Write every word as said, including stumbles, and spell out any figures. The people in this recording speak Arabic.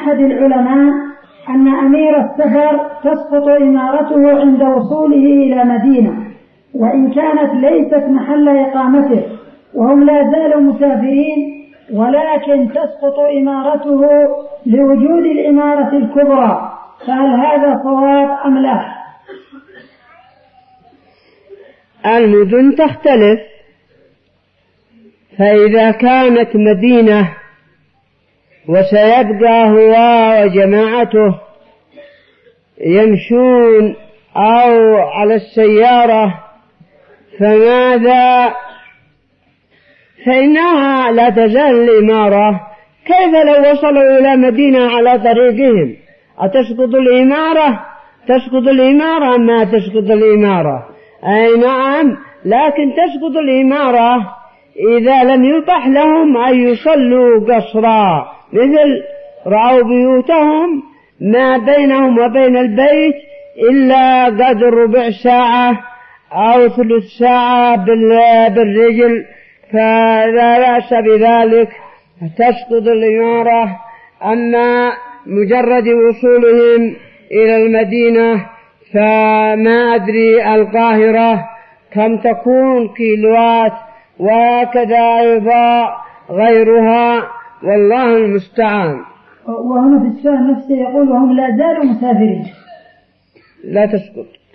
أحد العلماء أن أمير السفر تسقط إمارته عند وصوله إلى مدينة، وإن كانت ليست محل إقامته وهم لا زالوا مسافرين، ولكن تسقط إمارته لوجود الإمارة الكبرى، فهل هذا صواب أم لا؟ المدن تختلف، فإذا كانت مدينة وسيبقى هو وجماعته يمشون أو على السيارة فماذا؟ فإنها لا تزال الإمارة. كيف لو وصلوا إلى مدينة على طريقهم؟ أتسقط الإمارة؟ تسقط الإمارة ما تسقط الإمارة. أي نعم، لكن تسقط الإمارة إذا لم يبح لهم أن يصلوا قصرا، مثل رأوا بيوتهم ما بينهم وبين البيت إلا قدر ربع ساعة أو ثلث ساعة بالرجل، فلا بأس بذلك، تسقط الإمارة. أما مجرد وصولهم إلى المدينة فما أدري القاهرة كم تكون كيلوات، وكذا أيضا غيرها، والله المستعان. وهنا في السؤال نفسه يقول وهم لا زالوا مسافرين، لا تسقط.